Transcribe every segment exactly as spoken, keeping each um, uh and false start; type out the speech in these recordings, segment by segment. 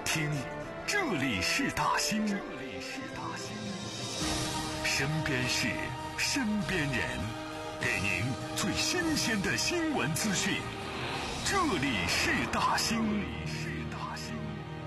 听，这里是大兴，这里是大兴，身边事，身边人，给您最新鲜的新闻资讯。这里是大兴，这里是大兴。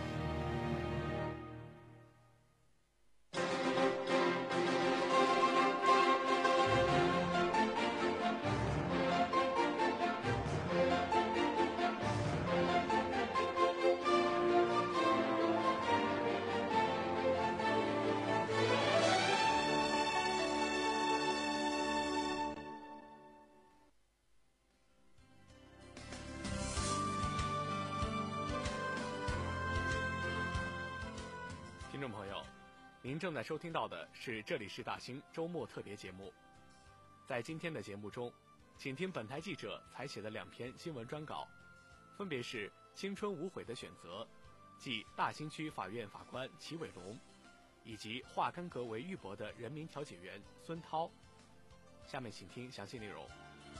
听众朋友，您正在收听到的是这里是大兴周末特别节目。在今天的节目中，请听本台记者采写的两篇新闻专稿，分别是青春无悔的选择，即大兴区法院法官齐伟龙，以及化干戈为玉帛的人民调解员孙涛。下面请听详细内容。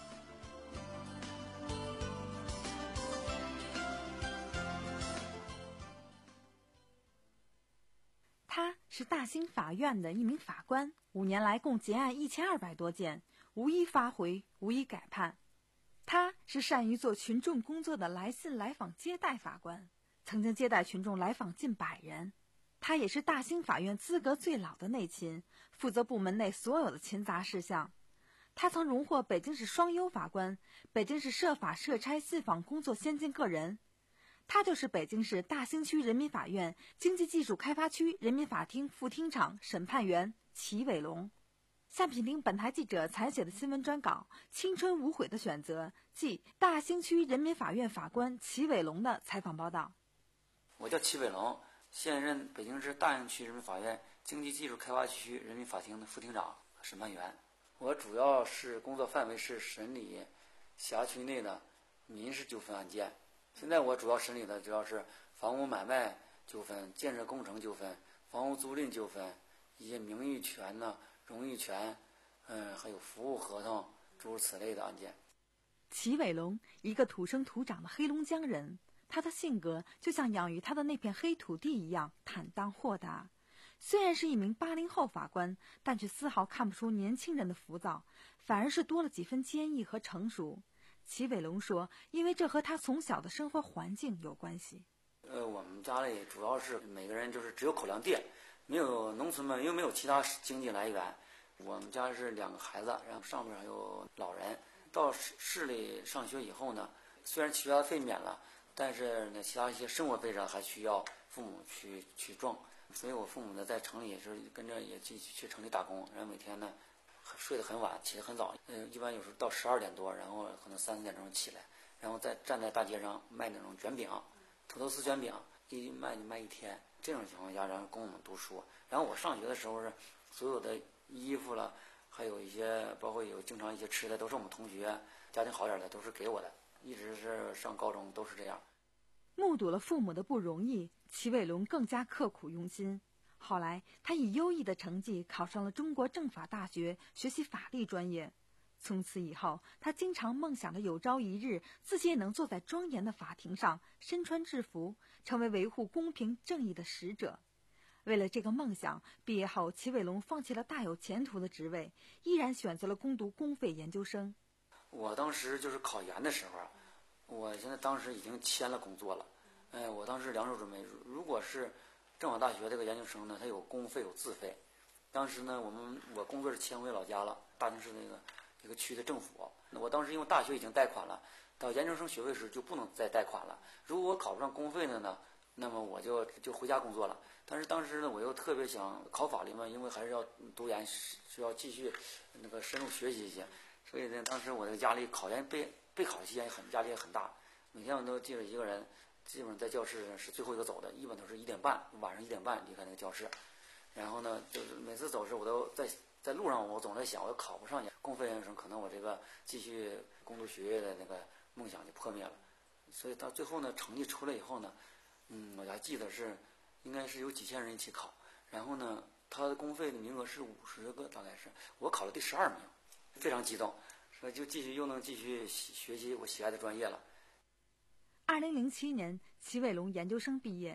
他是大兴法院的一名法官，五年来共结案一千二百多件，无一发回，无一改判。他是善于做群众工作的来信来访接待法官，曾经接待群众来访近百人。他也是大兴法院资格最老的内勤，负责部门内所有的勤杂事项。他曾荣获北京市双优法官、北京市设法设差信访工作先进个人。他就是北京市大兴区人民法院经济技术开发区人民法庭副厅长审判员齐伟龙。下面请听本台记者采写的新闻专稿《青春无悔的选择》，即大兴区人民法院法官齐伟龙的采访报道。 我叫齐伟龙，现任北京市大兴区人民法院经济技术开发区人民法庭的副厅长、审判员。我主要是工作范围是审理辖区内的民事纠纷案件。现在我主要审理的主要是房屋买卖纠纷、建设工程纠纷、房屋租赁纠纷，一些名誉权呢、荣誉权，嗯，还有服务合同诸如此类的案件。 齐伟龙，一个土生土长的黑龙江人，他的性格就像养育他的那片黑土地一样坦荡豁达。虽然是一名八零后法官，但却丝毫看不出年轻人的浮躁，反而是多了几分坚毅和成熟。齐伟龙说，因为这和他从小的生活环境有关系。 呃，我们家里主要是每个人就是只有口粮地，没有农村嘛，又没有其他经济来源。我们家是两个孩子，然后上面还有老人。到市市里上学以后呢，虽然学费免了，但是呢，其他一些生活费上还需要父母去去挣。所以我父母呢，在城里也是跟着也继续去城里打工，然后每天呢睡得很晚，起得很早，嗯，一般有时候到十二点多，然后可能三四点钟起来，然后再站在大街上卖那种卷饼，土豆丝卷饼，一卖就卖一天。这种情况下，然后供我们读书。然后我上学的时候是所有的衣服了，还有一些包括有经常一些吃的，都是我们同学家庭好点的都是给我的，一直是上高中都是这样。 目睹了父母的不容易，齐伟龙更加刻苦用心。后来他以优异的成绩考上了中国政法大学，学习法律专业。从此以后，他经常梦想着有朝一日自己也能坐在庄严的法庭上，身穿制服，成为维护公平正义的使者。为了这个梦想，毕业后齐伟龙放弃了大有前途的职位，依然选择了攻读公费研究生。 我当时就是考研的时候，我现在当时已经签了工作了。哎，我当时两手准备，如果是政法大学这个研究生呢，它有公费有自费。当时呢，我们我工作是迁回老家了，大兴市那个一个区的政府。那我当时因为大学已经贷款了，到研究生学位时就不能再贷款了。如果我考不上公费的呢，那么我就就回家工作了。但是当时呢，我又特别想考法律嘛，因为还是要读研，需要继续那个深入学习一些。所以呢，当时我这个压力，考研备备考期间也很压力也很大，每天我都记着一个人。基本上在教室是最后一个走的，一般都是一点半，晚上一点半离开那个教室。然后呢，就是每次走时我都在在路上，我总在想，我考不上去公费研究生，可能我这个继续攻读学业的那个梦想就破灭了。所以到最后呢，成绩出来以后呢，嗯，我还记得是应该是有几千人一起考，然后呢，他的公费的名额是五十个，大概是我考了第十二名，非常激动，所以就继续又能继续学习我喜爱的专业了。 二零零七年，齐伟龙研究生毕业，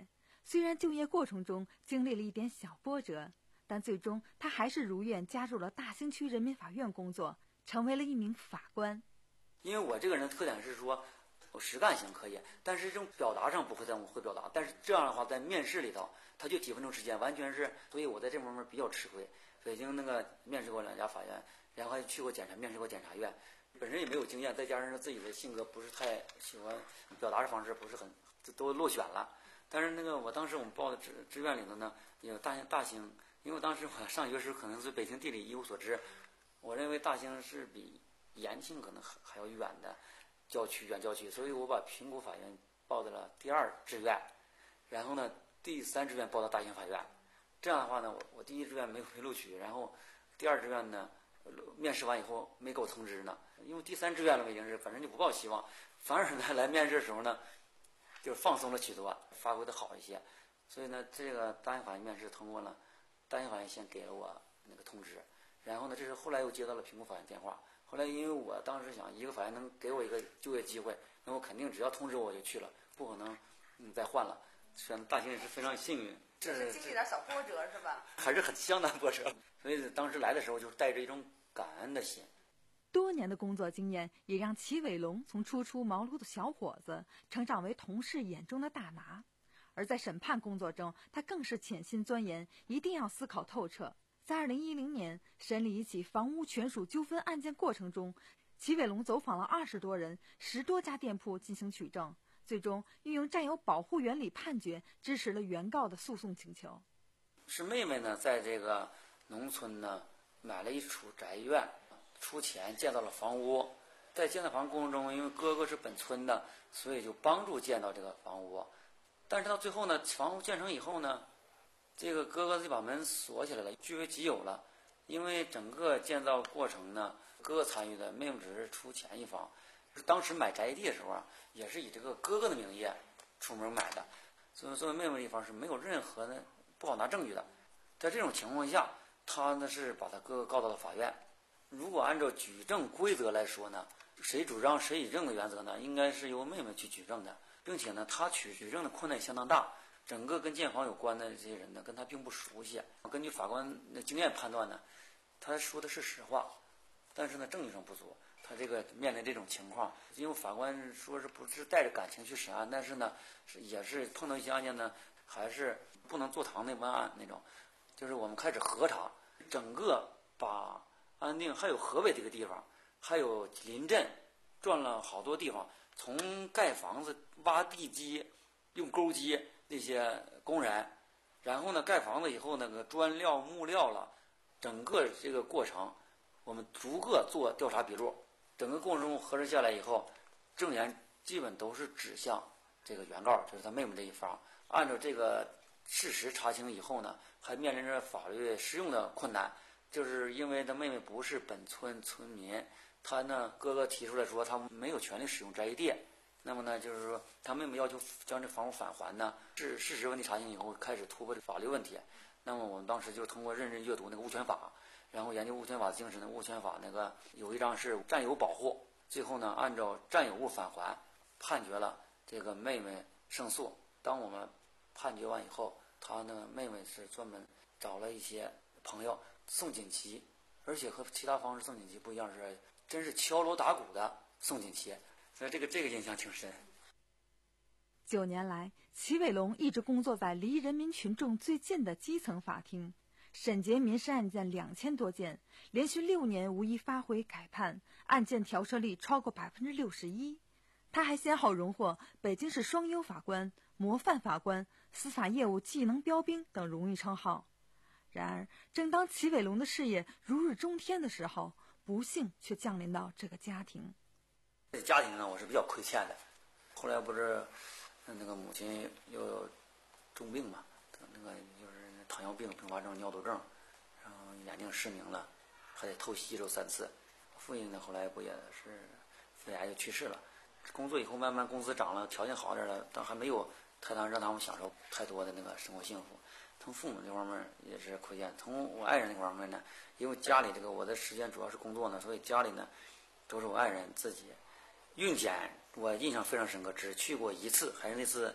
虽然就业过程中经历了一点小波折，但最终他还是如愿加入了大兴区人民法院工作，成为了一名法官。 因为我这个人的特点是说，我实干型可以，但是这种表达上不会这么会表达。但是这样的话，在面试里头，他就几分钟时间，完全是，所以我在这方面比较吃亏。北京那个面试过两家法院，然后还去过检察，面试过检察院，本身也没有经验，再加上自己的性格不是太喜欢表达的方式，不是很都落选了。但是那个我当时我们报的志志愿里头呢，有大兴大兴，因为我当时我上学时可能对北京地理一无所知，我认为大兴是比延庆可能还还要远的郊区远郊区，所以我把平谷法院报的了第二志愿，然后呢第三志愿报到大兴法院。这样的话呢，我我第一志愿没没录取，然后第二志愿呢面试完以后没给我通知呢，因为第三志愿了我已经是反正就不抱希望，反而呢来面试的时候呢就放松了许多，发挥的好一些。所以呢这个大兴法院面试通过了，大兴法院先给了我那个通知，然后呢这是后来又接到了平谷法院电话。后来因为我当时想一个法院能给我一个就业机会，那我肯定只要通知我就去了，不可能嗯再换了。选大兴也是非常幸运， 这是经历点小波折是吧？ 还是很相当波折，所以当时来的时候就是带着一种感恩的心。 多年的工作经验也让齐伟龙从初出茅庐的小伙子成长为同事眼中的大拿，而在审判工作中，他更是潜心钻研，一定要思考透彻。在二零一零年审理一起房屋权属纠纷案件过程中，齐伟龙走访了二十多人、十多家店铺进行取证，最终运用占有保护原理判决支持了原告的诉讼请求。 是妹妹呢，在这个农村呢买了一处宅院，出钱建造了房屋。在建造房过程中，因为哥哥是本村的，所以就帮助建造这个房屋。但是到最后呢，房屋建成以后呢，这个哥哥就把门锁起来了，据为己有了。因为整个建造过程呢，哥哥参与的，妹妹只是出钱一方。当时买宅地的时候啊，也是以这个哥哥的名义出门买的，所以作为妹妹一方是没有任何的不好拿证据的。在这种情况下，他呢是把他哥哥告到了法院。如果按照举证规则来说呢，谁主张谁举证的原则呢，应该是由妹妹去举证的，并且呢，他取举证的困难也相当大。整个跟建房有关的这些人呢，跟他并不熟悉。根据法官的经验判断呢，他说的是实话，但是呢，证据上不足。他这个面临这种情况，因为法官说是不是带着感情去审案，但是呢，是也是碰到一些案件呢，还是不能坐堂内问案那种。就是我们开始核查，整个把安定还有河北这个地方，还有临镇转了好多地方，从盖房子、挖地基、用钩机那些工人，然后呢盖房子以后那个砖料、木料了，整个这个过程，我们逐个做调查笔录。整个过程中核实下来以后，证言基本都是指向这个原告，就是他妹妹这一方。按照这个事实查清以后呢，还面临着法律适用的困难，就是因为他妹妹不是本村村民，他呢哥哥提出来说他没有权利使用宅地，那么呢就是说他妹妹要求将这房屋返还呢，是事实问题查清以后开始突破这法律问题。那么我们当时就通过认真阅读那个物权法，然后研究物权法的精神呢，物权法那个有一章是占有保护，最后呢按照占有物返还判决了这个妹妹胜诉。当我们判决完以后，他呢妹妹是专门找了一些朋友送锦旗，而且和其他方式送锦旗不一样，是真是敲锣打鼓的送锦旗，所以这个这个印象挺深。 九年来，齐伟龙一直工作在离人民群众最近的基层法庭，审结民事案件两千多件，连续六年无一发回改判，案件调撤率超过百分之六十一。他还先后荣获北京市双优法官、模范法官、司法业务技能标兵等荣誉称号。然而，正当齐伟龙的事业如日中天的时候，不幸却降临到这个家庭。 这家庭呢，我是比较亏欠的。后来不是那个母亲又有重病嘛，那个就是糖尿病、并发症、尿毒症，然后眼睛失明了，还得透析一周三次。父亲呢，后来不也是肺癌就去世了。工作以后慢慢工资涨了，条件好点了，但还没有太当让他们享受太多的那个生活幸福。从父母这方面也是亏欠，从我爱人那方面呢，因为家里这个我的时间主要是工作呢，所以家里呢都是我爱人自己。孕检我印象非常深刻，只去过一次，还是那次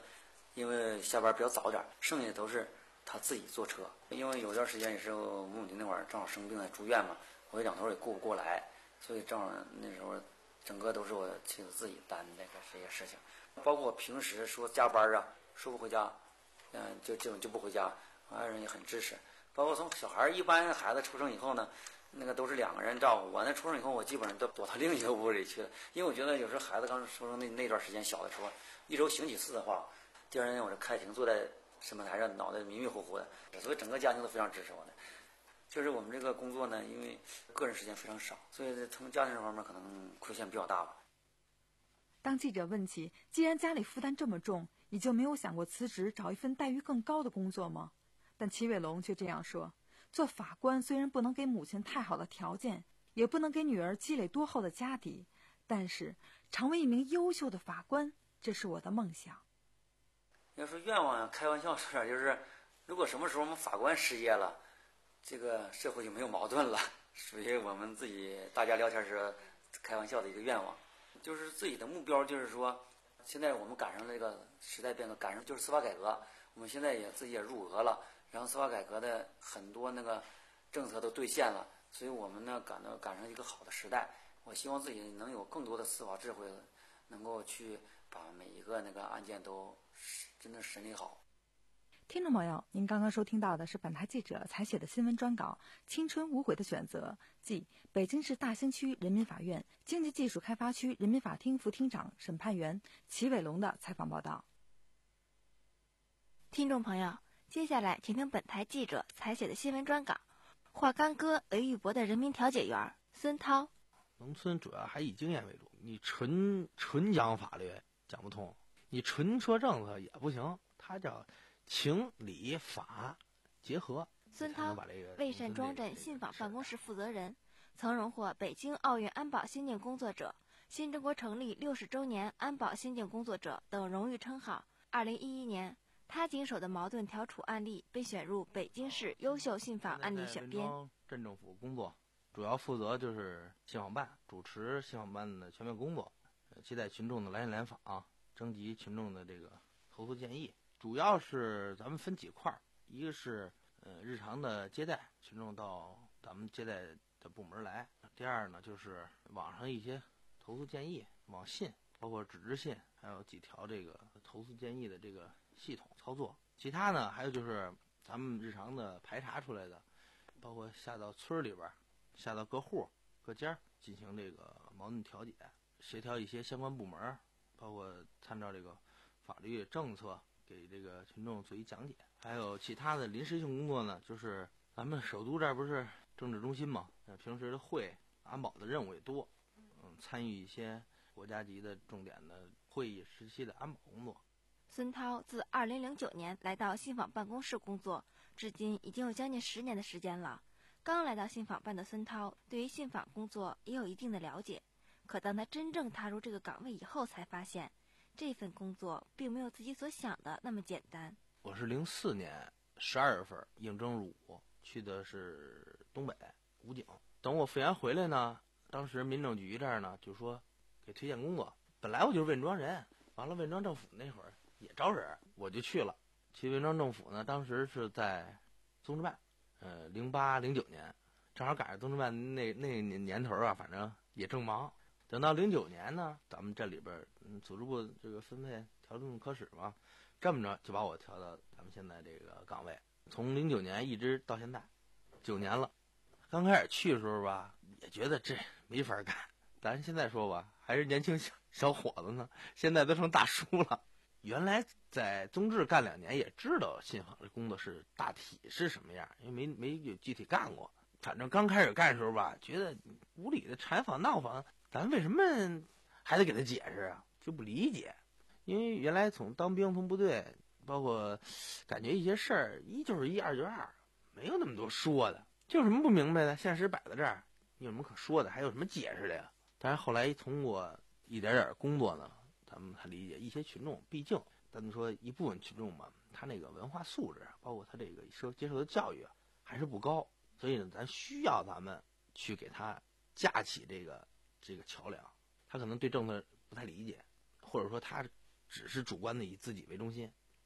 因为下班比较早点，剩下的都是他自己坐车。因为有段时间也是我母亲那会儿正好生病了住院嘛，我两头也顾不过来，所以正好那时候整个都是我妻子自己担那个这些事情，包括我平时说加班啊，说不回家，嗯、呃，就就就不回家，爱人也很支持。包括从小孩一般孩子出生以后呢，那个都是两个人照顾。我那出生以后，我基本上都躲到另一个屋里去了，因为我觉得有时候孩子刚出生那那段时间小的时候，一周行几次的话，第二天我就开庭坐在审判台上，脑袋迷迷糊糊的，所以整个家庭都非常支持我的。就是我们这个工作呢，因为个人时间非常少，所以从家庭这方面可能亏欠比较大吧。 当记者问起，既然家里负担这么重，你就没有想过辞职找一份待遇更高的工作吗？但齐伟龙却这样说，做法官虽然不能给母亲太好的条件，也不能给女儿积累多厚的家底，但是成为一名优秀的法官，这是我的梦想。 要说愿望呀，开玩笑说点，就是如果什么时候我们法官失业了，这个社会就没有矛盾了，属于我们自己大家聊天时开玩笑的一个愿望。就是自己的目标，就是说现在我们赶上这个时代变革，赶上就是司法改革，我们现在也自己也入额了，然后司法改革的很多那个政策都兑现了，所以我们呢赶到赶上一个好的时代。我希望自己能有更多的司法智慧，能够去把每一个那个案件都真的审理好。 听众朋友，您刚刚收听到的是本台记者采写的新闻专稿《青春无悔的选择》，即北京市大兴区人民法院经济技术开发区人民法庭副厅长、审判员齐伟龙的采访报道。 听众朋友，接下来请听本台记者采写的新闻专稿，华冈哥韦玉博的人民调解员孙涛。 农村主要还以经验为主，你纯纯讲法律讲不通，你纯说政策也不行，它叫情理法结合。 孙涛，魏善庄镇信访办公室负责人，曾荣获北京奥运安保先进工作者、新中国成立六十周年安保先进工作者等荣誉称号。二零一一年，他经手的矛盾调处案例被选入北京市优秀信访案例选编。 镇政府工作，主要负责就是信访办，主持信访办的全面工作，接待群众的来信来访，征集群众的这个投诉建议。主要是咱们分几块儿，一个是呃日常的接待，群众到咱们接待的部门来；第二呢，就是网上一些投诉建议，网信，包括纸质信，还有几条这个投诉建议的这个系统操作。其他呢，还有就是咱们日常的排查出来的，包括下到村里边，下到各户各家进行这个矛盾调解，协调一些相关部门，包括参照这个法律政策给这个群众做一讲解。还有其他的临时性工作呢，就是咱们首都这儿不是政治中心嘛，平时的会安保的任务也多，嗯，参与一些国家级的重点的会议时期的安保工作。 孙涛自二零零九年来到信访办公室工作，至今已经有将近十年的时间了。刚来到信访办的孙涛对于信访工作也有一定的了解，可当他真正踏入这个岗位以后，才发现这份工作并没有自己所想的那么简单。 我是零四年十二月份应征入伍，去的是东北武警。等我复员回来呢，当时民政局这儿呢就说给推荐工作。本来我就是汶庄人，完了汶庄政府那会儿也招人，我就去了。去汶庄政府呢，当时是在综治办，呃，零八零九年，正好赶上综治办那那年年头啊，反正也正忙。等到零九年呢，咱们这里边嗯组织部这个分配调动科室嘛，这么着就把我调到咱们现在这个岗位，从零九年一直到现在，九年了。刚开始去的时候吧，也觉得这没法干，咱现在说吧，还是年轻小小伙子呢，现在都成大叔了。原来在综治干两年，也知道信访这工作是大体是什么样，因为没没有具体干过。反正刚开始干的时候吧，觉得无理的缠访闹访，咱为什么还得给他解释啊？就不理解。因为原来从当兵从部队，包括感觉一些事儿一就是一，二就是二，没有那么多说的。就有什么不明白的，现实摆在这儿，你有什么可说的？还有什么解释的呀？但是后来通过一点点工作呢，咱们才理解一些群众，毕竟咱们说一部分群众嘛，他那个文化素质，包括他这个受接受的教育还是不高，所以呢，咱需要咱们去给他架起这个这个桥梁。他可能对政策不太理解，或者说他只是主观的以自己为中心，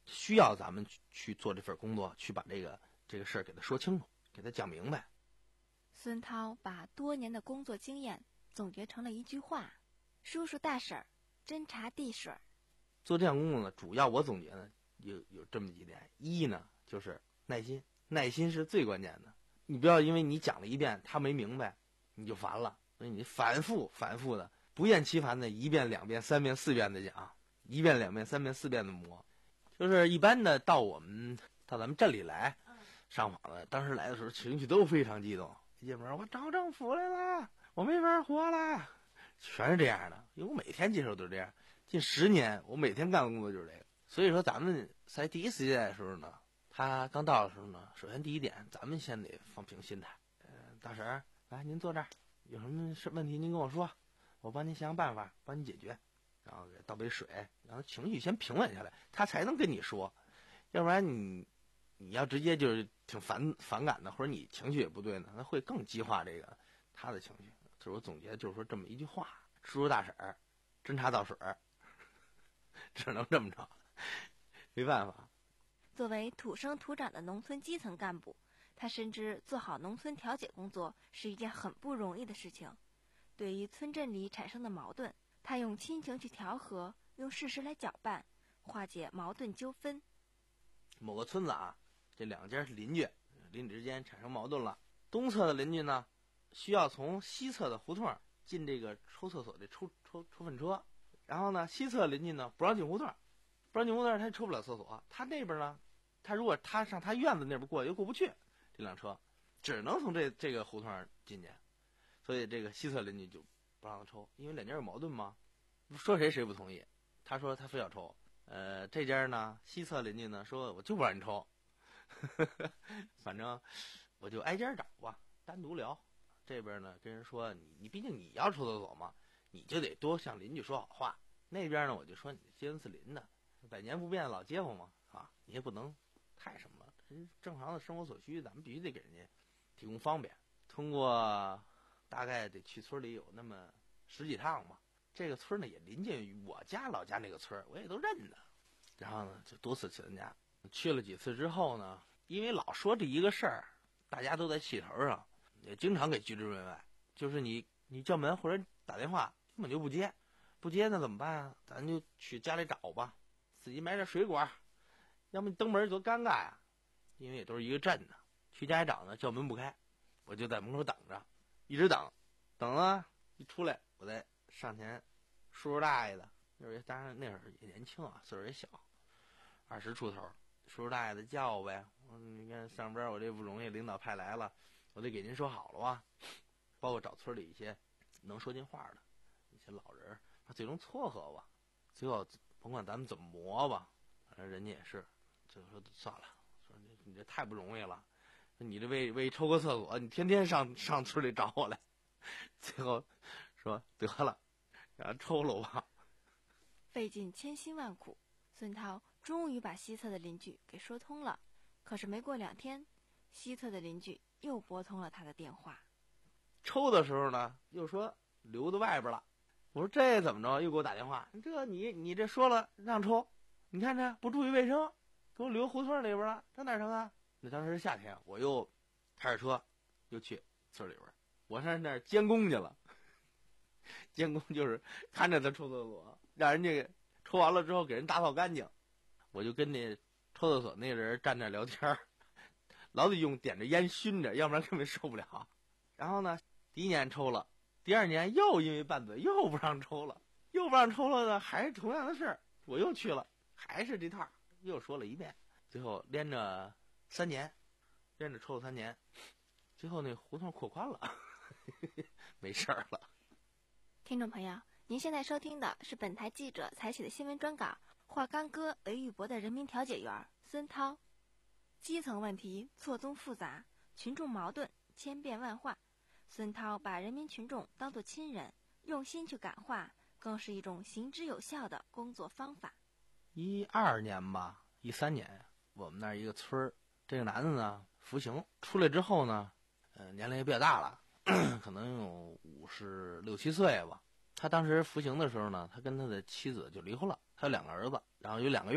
需要咱们去去做这份工作，去把这个这个事儿给他说清楚，给他讲明白。 孙涛把多年的工作经验总结成了一句话：叔叔大婶儿，斟茶递水。 做这项工作呢，主要我总结呢有有这么几点：一呢就是耐心，耐心是最关键的。你不要因为你讲了一遍他没明白，你就烦了，所以你反复反复的不厌其烦的一遍两遍三遍四遍的讲，一遍两遍三遍四遍的磨。就是一般的到我们到咱们镇里来上访的，当时来的时候情绪都非常激动，一进门我找政府来了，我没法活了，全是这样的。因为我每天接受都是这样，近十年我每天干的工作就是这个。所以说咱们在第一次接待的时候呢，他刚到的时候呢，首先第一点，咱们先得放平心态。呃，大婶儿，来您坐这儿，有什么事问题您跟我说，我帮您想想办法，帮你解决。然后给倒杯水，让他情绪先平稳下来，他才能跟你说。要不然你你要直接就是挺反反感的，或者你情绪也不对呢，那会更激化这个他的情绪。这是我总结，就是说这么一句话：叔叔大婶儿，斟茶倒水，只能这么着，没办法。 作为土生土长的农村基层干部，他深知做好农村调解工作是一件很不容易的事情。对于村镇里产生的矛盾，他用亲情去调和，用事实来搅拌，化解矛盾纠纷。 某个村子啊，这两家是邻居，邻居之间产生矛盾了。东侧的邻居呢，需要从西侧的胡同进这个抽厕所的抽抽抽粪车，然后呢，西侧邻居呢不让进胡同，不让进胡同，他抽不了厕所。他那边呢，他如果他上他院子那边过又过不去，这辆车只能从这这个胡同进去，所以这个西侧邻居就不让他抽，因为两家有矛盾嘛，说谁谁不同意。他说他非要抽，呃，这家呢西侧邻居呢说我就不让你抽，反正我就挨家找吧，单独聊。这边呢跟人说你你毕竟你要抽厕所嘛，你就得多向邻居说好话。那边呢我就说你街坊四邻的，百年不变的老街坊嘛，啊，你也不能太什么了，正常的生活所需咱们必须得给人家提供方便。通过大概得去村里有那么十几趟吧，这个村呢也临近于我家老家那个村，我也都认得。然后呢就多次去人家，去了几次之后呢，因为老说这一个事儿，大家都在气头上，也经常给拒之门外。就是你你叫门或者打电话根本就不接，不接那怎么办啊？咱就去家里找吧，自己买点水果，要么你登门多尴尬呀。因为也都是一个镇的，去家里找呢，叫门不开，我就在门口等着，一直等，等了一出来，我再上前，叔叔大爷的，那会儿当然那会儿也年轻啊，岁数也小，二十出头，叔叔大爷的叫我呗。我说你看上边我这不容易，领导派来了，我得给您说好了吧。包括找村里一些能说进话的一些老人，他最终撮合吧，最后甭管咱们怎么磨吧，反正人家也是，就说算了。说你你这太不容易了，你这为为抽个厕所，你天天上上村里找我来，最后说得了，让他抽了吧。 费尽千辛万苦，孙涛终于把西侧的邻居给说通了。可是没过两天，西侧的邻居又拨通了他的电话。 抽的时候呢，又说留在外边了。我说这怎么着？又给我打电话，这你你这说了让抽，你看这不注意卫生。给我留胡同里边了，这哪成啊？那当时是夏天，我又开着车又去村里边，我上那儿监工去了。监工就是看着他抽厕所，让人家抽完了之后给人打扫干净。我就跟那抽厕所那人站那聊天，老得用点着烟熏着，要不然根本受不了。然后呢，第一年抽了，第二年又因为拌嘴又不让抽了，又不让抽了呢，还是同样的事儿，我又去了，还是这套。又说了一遍，最后连着三年，连着抽了三年，最后那胡同扩宽了，没事儿了。 听众朋友，您现在收听的是本台记者采写的新闻专稿，华冈哥为玉博的人民调解员孙涛。基层问题错综复杂，群众矛盾千变万化，孙涛把人民群众当作亲人，用心去感化，更是一种行之有效的工作方法。 一二年吧，一三年，我们那儿一个村儿，这个男的呢服刑出来之后呢，呃，年龄也比较大了，可能有五十六七岁吧。他当时服刑的时候呢，他跟他的妻子就离婚了，他有两个儿子，然后有两个院儿，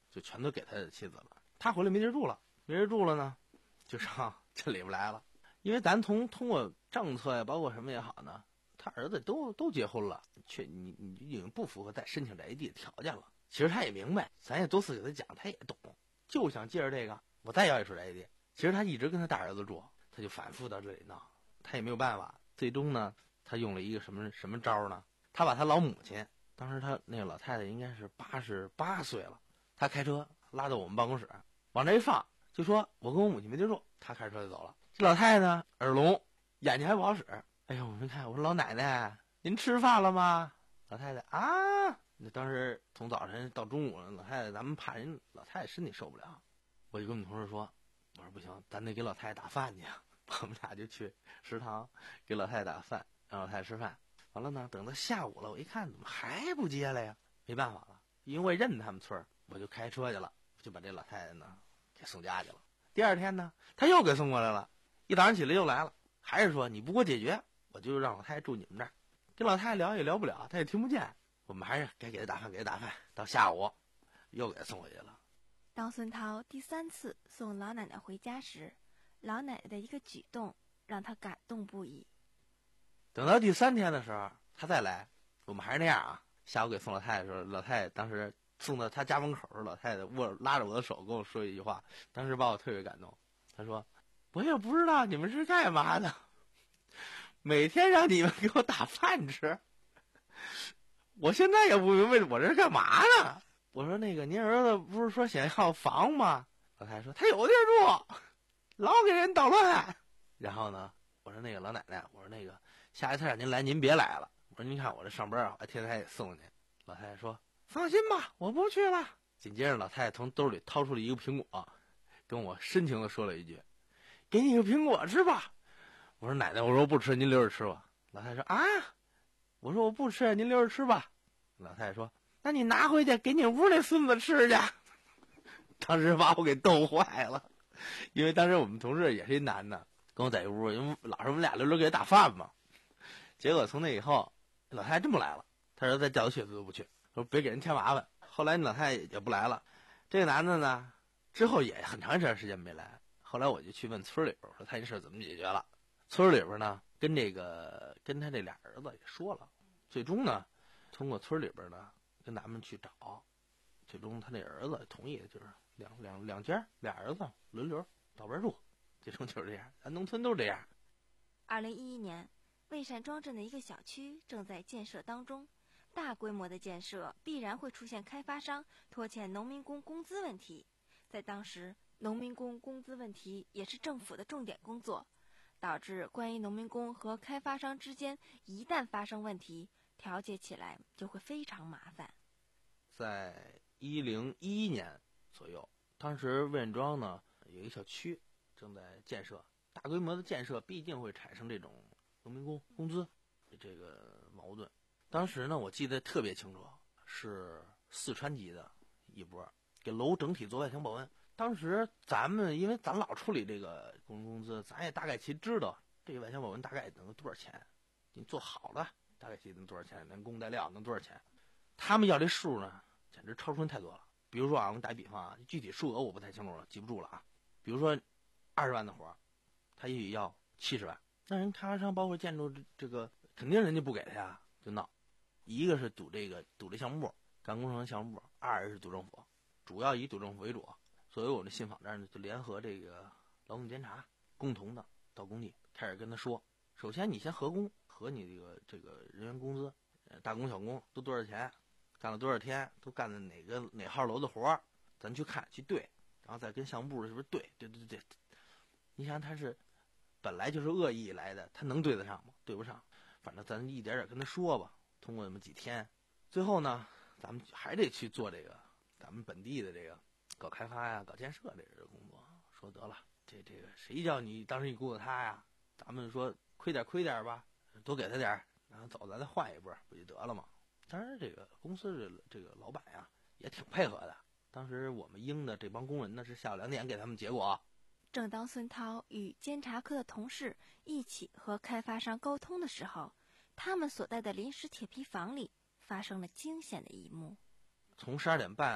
就全都给他的妻子了。他回来没地儿住了，没地儿住了呢，就上镇里边来了。因为咱通通过政策呀，包括什么也好呢，他儿子都都结婚了，却你你已经不符合再申请宅基地的条件了。其实他也明白，咱也多次给他讲，他也懂，就想借着这个我再要一处宅基地。其实他一直跟他大儿子住，他就反复到这里闹，他也没有办法。最终呢，他用了一个什么什么招呢？他把他老母亲，当时他那个老太太应该是八十八岁了，他开车拉到我们办公室，往这一放，就说我跟我母亲没地住，他开车就走了。这老太太呢，耳聋，眼睛还不好使。哎呦，我没看，我说老奶奶，您吃饭了吗？老太太啊，那当时从早晨到中午了，老太太咱们怕人老太太身体受不了，我就跟我们同事说，我说不行，咱得给老太太打饭去。我们俩就去食堂给老太太打饭，让老太太吃饭。完了呢，等到下午了，我一看怎么还不接来呀？没办法了，因为认他们村，我就开车去了，就把这老太太呢给送家去了。第二天呢，他又给送过来了，一早上起来又来了，还是说你不给我解决，我就让老太太住你们这儿。跟老太太聊也聊不了，她也听不见，我们还是该给她打饭，给她打饭。到下午又给她送回去了。 当孙涛第三次送老奶奶回家时，老奶奶的一个举动让他感动不已。 等到第三天的时候，他再来，我们还是那样啊。下午给送老太太的时候，老太太当时送到他家门口的时候，老太太握拉着我的手跟我说一句话，当时把我特别感动。她说：“我也不知道你们是干嘛的，每天让你们给我打饭吃，我现在也不明白我这是干嘛呢。”我说：“那个您儿子不是说想要房吗？”老太太说：“他有地儿住，老给人捣乱。”然后呢，我说：“那个老奶奶，我说那个下一次让您来，您别来了。我说您看我这上班啊，天天还得送您。”老太太说：“放心吧，我不去了。”紧接着，老太太从兜里掏出了一个苹果，跟我深情地说了一句：“给你个苹果吃吧。”我说：“奶奶，我说我不吃，您留着吃吧。”老太太说：“啊，我说我不吃，您留着吃吧。”老太太说：“那你拿回去给你屋那孙子吃去。”当时把我给逗坏了，因为当时我们同事也是一男的，跟我在一屋，因为老是我们俩轮流给他打饭嘛。结果从那以后，老太太真不来了，他说再叫他去他都不去，说别给人添麻烦。后来老太太也不来了，这个男的呢，之后也很长一段时间没来。后来我就去问村里边，说他这事怎么解决了。村里边呢，跟这个跟他这俩儿子也说了，最终呢，通过村里边呢跟咱们去找，最终他那儿子同意，就是两两两家俩儿子轮流到边住，最终就是这样，咱农村都是这样。 二零一一年，蔚山庄镇的一个小区正在建设当中，大规模的建设必然会出现开发商拖欠农民工工资问题。在当时，农民工工资问题也是政府的重点工作，导致关于农民工和开发商之间一旦发生问题，调解起来就会非常麻烦。 在一零一一年左右，当时魏院庄呢有一个小区正在建设，大规模的建设必定会产生这种农民工工资这个矛盾。当时呢，我记得特别清楚，是四川籍的一波给楼整体做外墙保温。当时咱们因为咱老处理这个工人工资，咱也大概其知道这个外墙保温大概能多少钱，你做好了大概其能多少钱，连工带料能多少钱。他们要这数呢，简直超出人太多了。比如说啊，我们打比方啊，具体数额我不太清楚了，记不住了啊。比如说二十万的活，他也许要七十万，那人开发商包括建筑这个肯定人家不给他呀，就闹。一个是赌这个赌这项目部，干工程项目部；二是赌政府，主要以赌政府为主。所以我们的信访这儿呢，就联合这个劳动监察，共同的到工地开始跟他说：首先你先核工，核你这个这个人员工资，呃，大工小工都多少钱，干了多少天，都干的哪个哪号楼的活儿，咱去看去对，然后再跟项目部是不是对对对对。你想他是本来就是恶意来的，他能对得上吗？对不上。反正咱一点点跟他说吧，通过那么几天，最后呢，咱们还得去做这个咱们本地的这个搞开发呀、搞建设这个工作。说得了，这这个谁叫你当时你雇的他呀？咱们说亏点亏点吧，多给他点儿，然后走咱再换一波，不就得了吗？当然，这个公司这这个老板呀也挺配合的。当时我们应的这帮工人呢是下午两点给他们结果。 正当孙涛与监察科的同事一起和开发商沟通的时候，他们所在的临时铁皮房里发生了惊险的一幕。 从十二点半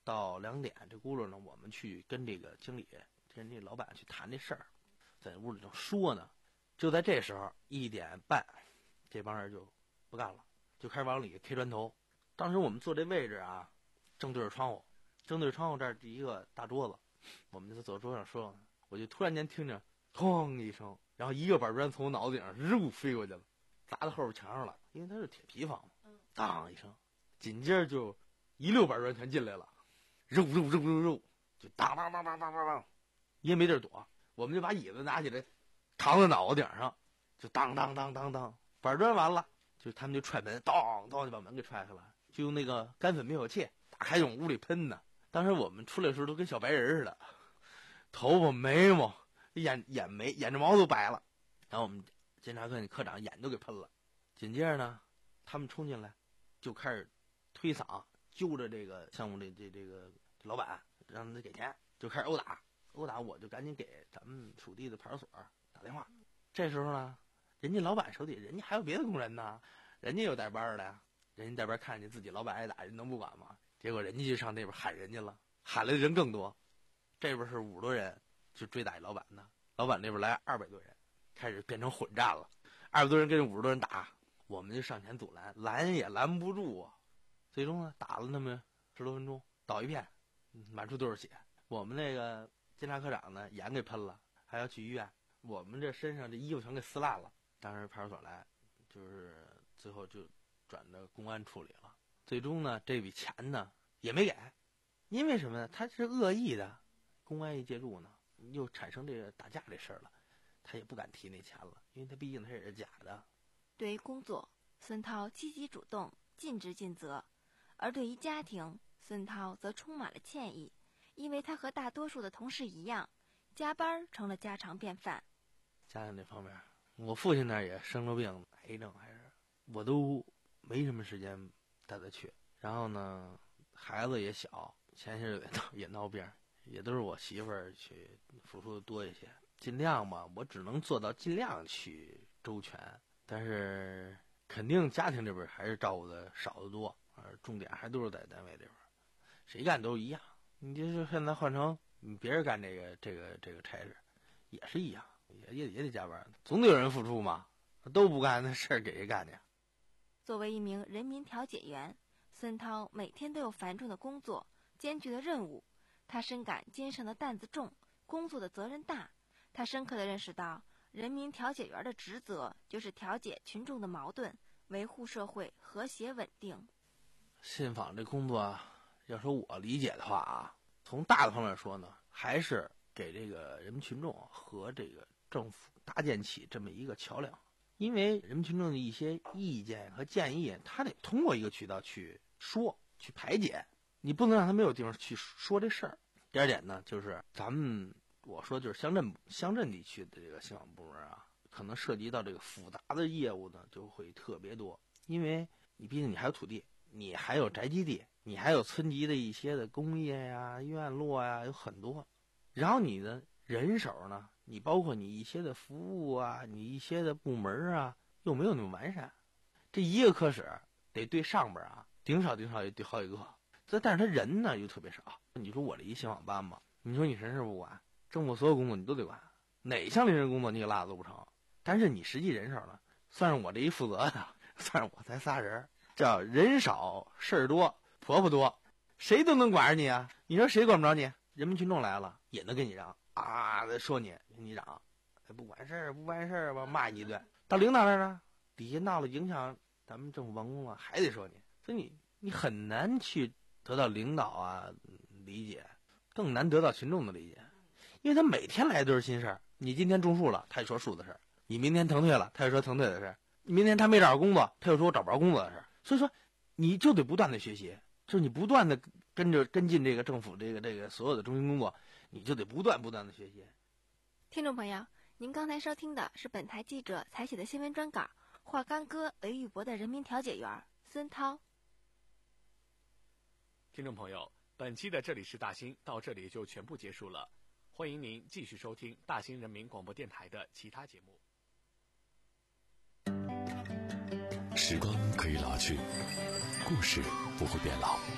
到两点，这轱辘呢，我们去跟这个经理、跟这老板去谈这事儿，在屋里头说呢。就在这时候，一点半，这帮人就不干了，就开始往里 K 砖头。当时我们坐这位置啊，正对着窗户，正对着窗户这儿第一个大桌子，我们就走桌上说，我就突然间听着哐一声，然后一个板砖从我脑子顶上肉飞过去了，砸到后边墙上了，因为它是铁皮房嘛，当一声，紧接着就一溜板砖全进来了，肉肉肉肉肉，就当当当当当当当，也没地儿躲，我们就把椅子拿起来扛在脑袋顶上，就当当当当当，板砖完了，就他们就踹门，当当就把门给踹开了，就用那个干粉灭火器打开往屋里喷呢。当时我们出来的时候都跟小白人似的，头发眉毛眼眼眉眼睫毛都白了，然后我们检察科那科长眼都给喷了。紧接着呢，他们冲进来就开始推搡揪着这个项目这这这个老板，让他给钱，就开始殴打殴打。我就赶紧给咱们属地的派出所打电话。这时候呢，人家老板手底人家还有别的工人呢，人家有带班的呀，人家带班看见自己老板挨打，人能不管吗？结果人家就上那边喊人家了，喊来的人更多，这边是五十多人就追打老板呢，老板那边来二百多人，开始变成混战了，二百多人跟五十多人打，我们就上前阻拦，拦也拦不住啊。最终呢，打了那么十多分钟，倒一片，满处都是血。我们那个监察科长呢，眼给喷了，还要去医院。我们这身上这衣服全给撕烂了。当时派出所来，就是最后就转到公安处理了。最终呢，这笔钱呢也没给，因为什么呢？他是恶意的，公安一介入呢，又产生这个打架这事儿了，他也不敢提那钱了，因为他毕竟他也是假的。 对于工作，孙涛积极主动，尽职尽责；而对于家庭，孙涛则充满了歉意，因为他和大多数的同事一样，加班成了家常便饭。 家庭这方面，我父亲那儿也生了病，癌症还是，我都没什么时间带他去。然后呢，孩子也小，前些日子也闹也闹病，也都是我媳妇儿去付出的多一些。尽量嘛，我只能做到尽量去周全，但是肯定家庭这边还是照顾的少得多，而重点还都是在单位这边，谁干都一样。你就是现在换成别人干这个这个这个差事，也是一样，也也也得加班，总得有人付出嘛，都不干那事儿给谁干去？ 作为一名人民调解员，孙涛每天都有繁重的工作、艰巨的任务，他深感肩上的担子重，工作的责任大。他深刻地认识到，人民调解员的职责就是调解群众的矛盾，维护社会和谐稳定。 信访这工作，要说我理解的话啊，从大的方面说呢，还是给这个人民群众和这个政府搭建起这么一个桥梁。因为人民群众的一些意见和建议，他得通过一个渠道去说、去排解，你不能让他没有地方去说这事儿。第二点呢，就是咱们我说就是乡镇乡镇地区的这个信访部门啊，可能涉及到这个复杂的业务呢，就会特别多。因为你毕竟你还有土地，你还有宅基地，你还有村级的一些的工业呀、院落呀，有很多。然后你的人手呢，你包括你一些的服务啊，你一些的部门啊，又没有那么完善。这一个科室得对上边啊，顶少顶少也对好几个。这但是他人呢又特别少。你说我这一信访班吧，你说你什么事不管，政府所有工作你都得管，哪项临时工作你给落都不成。但是你实际人手呢，算是我这一负责的，算是我才仨人，叫人少事儿多，婆婆多，谁都能管着你啊。你说谁管不着你？人民群众来了也能跟你嚷啊，说你跟你嚷，不管事儿不办事儿吧，骂你一顿。到领导那儿呢，底下闹了影响咱们政府办公了，还得说你。所以你你很难去得到领导啊理解，更难得到群众的理解，因为他每天来都是新事儿。你今天种树了，他就说树的事儿；你明天腾退了，他就说腾退的事儿；明天他没找着工作，他就说我找不着工作的事儿。所以说，你就得不断的学习，就是你不断的跟着跟进这个政府这个这个所有的中心工作，你就得不断不断的学习。 听众朋友，您刚才收听的是本台记者采写的新闻专稿，华冈歌为玉博的人民调解员孙涛。 听众朋友，本期的这里是大兴到这里就全部结束了，欢迎您继续收听大兴人民广播电台的其他节目。 时光可以老去，故事不会变老。